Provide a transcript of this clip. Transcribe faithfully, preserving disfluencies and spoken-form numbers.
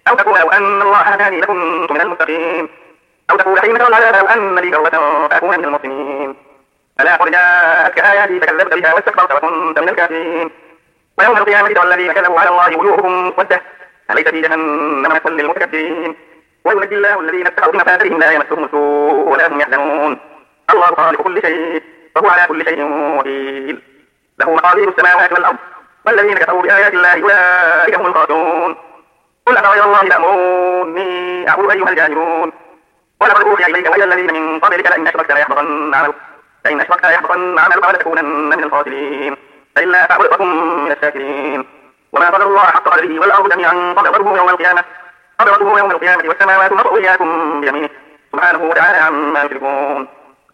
أو تقول لو أن الله هداني لكنت من المتقين، أو تقول حين ترى العذاب لو أن لي كرة فأكون من المحسنين. ألا قد جاءتك آياتي فكذبت بها واستكبرت وكنت من الكافرين. ويوم القيامة ترى الذين كذبوا على الله وجوههم مسودة أليس في جهنم مثوى للمتكبرين. وينجي الله الذين اتقوا بمفازرهم لا يمسهم السوء ولا هم يحزنون. الله خالق كل شيء وهو على كل شيء وكيل. له مقاليد السماوات والأرض والذين كفروا بآيات الله أولئك هم الخاسرون. قل أفغير الله تأمروني أعبد أيها الجاهلون. ولقد أوحي إليك وإلى الذين من قبلك لئن أشركت ليحبطن عملك لئن أشركت ليحبطن عملك ولتكونن من الخاسرين. فإلا فاعبد وكن من الشاكرين. وما قدر الله حق قدره والأرض جميعا قبضته يوم القيامة قبضته يوم القيامة والسماوات مطويات بيمينه سبحانه وتعالى عما يشركون.